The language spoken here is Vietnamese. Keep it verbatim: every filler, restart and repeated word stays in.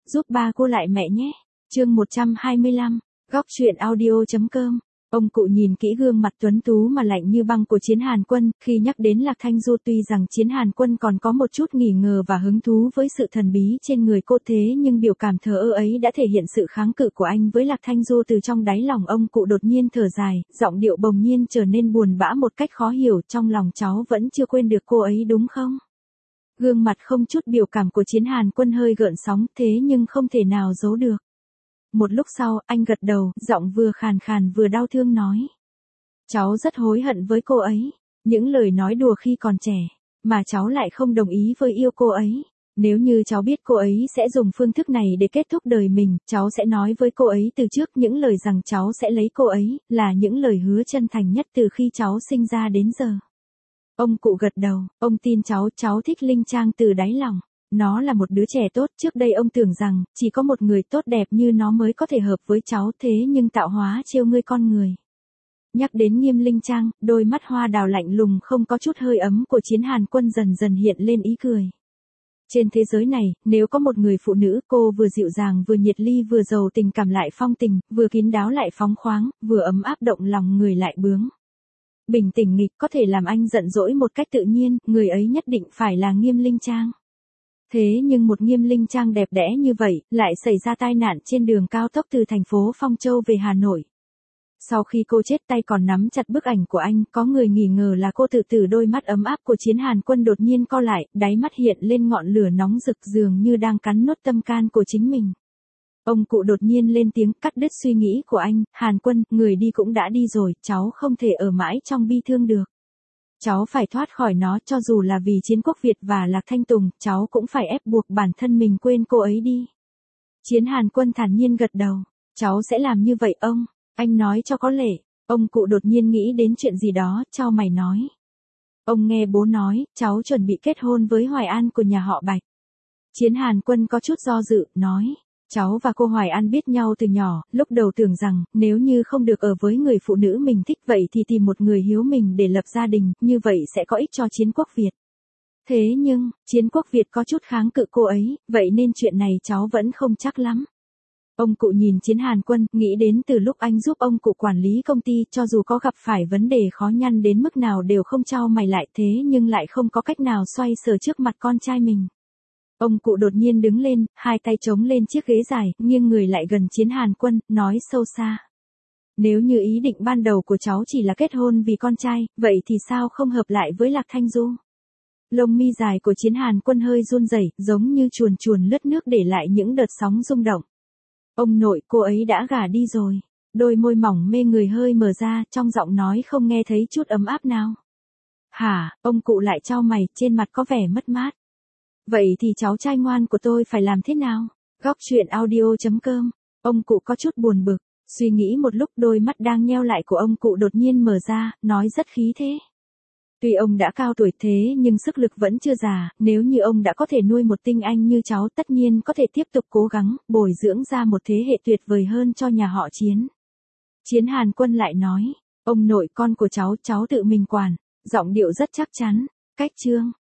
giúp ba cô lại mẹ nhé. Chương một trăm hai mươi lăm, góc truyện audio.com. Ông cụ nhìn kỹ gương mặt tuấn tú mà lạnh như băng của Chiến Hàn Quân, khi nhắc đến Lạc Thanh Du tuy rằng Chiến Hàn Quân còn có một chút nghi ngờ và hứng thú với sự thần bí trên người cô thế nhưng biểu cảm thờ ơ ấy đã thể hiện sự kháng cự của anh với Lạc Thanh Du. Từ trong đáy lòng ông cụ đột nhiên thở dài, giọng điệu bỗng nhiên trở nên buồn bã một cách khó hiểu, trong lòng cháu vẫn chưa quên được cô ấy đúng không? Gương mặt không chút biểu cảm của Chiến Hàn Quân hơi gợn sóng thế nhưng không thể nào giấu được. Một lúc sau, anh gật đầu, giọng vừa khàn khàn vừa đau thương nói. Cháu rất hối hận với cô ấy. Những lời nói đùa khi còn trẻ, mà cháu lại không đồng ý với yêu cô ấy. Nếu như cháu biết cô ấy sẽ dùng phương thức này để kết thúc đời mình, cháu sẽ nói với cô ấy từ trước những lời rằng cháu sẽ lấy cô ấy, là những lời hứa chân thành nhất từ khi cháu sinh ra đến giờ. Ông cụ gật đầu, ông tin cháu, cháu thích Linh Trang từ đáy lòng. Nó là một đứa trẻ tốt, trước đây ông tưởng rằng, chỉ có một người tốt đẹp như nó mới có thể hợp với cháu, thế nhưng tạo hóa trêu ngươi con người. Nhắc đến Nghiêm Linh Trang, đôi mắt hoa đào lạnh lùng không có chút hơi ấm của Chiến Hàn Quân dần dần hiện lên ý cười. Trên thế giới này, nếu có một người phụ nữ, cô vừa dịu dàng vừa nhiệt ly vừa giàu tình cảm lại phong tình, vừa kín đáo lại phóng khoáng, vừa ấm áp động lòng người lại bướng bình tĩnh nghịch, có thể làm anh giận dỗi một cách tự nhiên, người ấy nhất định phải là Nghiêm Linh Trang. Thế nhưng một Nghiêm Linh Trang đẹp đẽ như vậy, lại xảy ra tai nạn trên đường cao tốc từ thành phố Phong Châu về Hà Nội. Sau khi cô chết, tay còn nắm chặt bức ảnh của anh, có người nghi ngờ là cô tự tử. Đôi mắt ấm áp của Chiến Hàn Quân đột nhiên co lại, đáy mắt hiện lên ngọn lửa nóng rực dường như đang cắn nuốt tâm can của chính mình. Ông cụ đột nhiên lên tiếng cắt đứt suy nghĩ của anh. Hàn Quân, người đi cũng đã đi rồi, cháu không thể ở mãi trong bi thương được. Cháu phải thoát khỏi nó, cho dù là vì Chiến Quốc Việt và Lạc Thanh Tùng, cháu cũng phải ép buộc bản thân mình quên cô ấy đi. Chiến Hàn Quân thản nhiên gật đầu. Cháu sẽ làm như vậy ông. Anh nói cho có lệ. Ông cụ đột nhiên nghĩ đến chuyện gì đó, chau mày nói. Ông nghe bố nói, cháu chuẩn bị kết hôn với Hoài An của nhà họ Bạch. Chiến Hàn Quân có chút do dự, nói. Cháu và cô Hoài An biết nhau từ nhỏ, lúc đầu tưởng rằng, nếu như không được ở với người phụ nữ mình thích vậy thì tìm một người hiếu mình để lập gia đình, như vậy sẽ có ích cho Chiến Quốc Việt. Thế nhưng, Chiến Quốc Việt có chút kháng cự cô ấy, vậy nên chuyện này cháu vẫn không chắc lắm. Ông cụ nhìn Chiến Hàn Quân, nghĩ đến từ lúc anh giúp ông cụ quản lý công ty, cho dù có gặp phải vấn đề khó nhăn đến mức nào đều không chau mày lại, thế nhưng lại không có cách nào xoay sở trước mặt con trai mình. Ông cụ đột nhiên đứng lên, hai tay chống lên chiếc ghế dài, nghiêng người lại gần Chiến Hàn Quân, nói sâu xa. Nếu như ý định ban đầu của cháu chỉ là kết hôn vì con trai, vậy thì sao không hợp lại với Lạc Thanh Du? Lông mi dài của Chiến Hàn Quân hơi run rẩy, giống như chuồn chuồn lướt nước để lại những đợt sóng rung động. Ông nội, cô ấy đã gả đi rồi. Đôi môi mỏng mê người hơi mở ra, trong giọng nói không nghe thấy chút ấm áp nào. Hả? Ông cụ lại chau mày, trên mặt có vẻ mất mát. Vậy thì cháu trai ngoan của tôi phải làm thế nào? Góc truyện audio.com. Ông cụ có chút buồn bực, suy nghĩ một lúc, đôi mắt đang nheo lại của ông cụ đột nhiên mở ra, nói rất khí thế. Tuy ông đã cao tuổi thế nhưng sức lực vẫn chưa già, nếu như ông đã có thể nuôi một tinh anh như cháu, tất nhiên có thể tiếp tục cố gắng, bồi dưỡng ra một thế hệ tuyệt vời hơn cho nhà họ Chiến. Chiến Hàn Quân lại nói, ông nội, con của cháu, cháu tự mình quản, giọng điệu rất chắc chắn. Cách chương.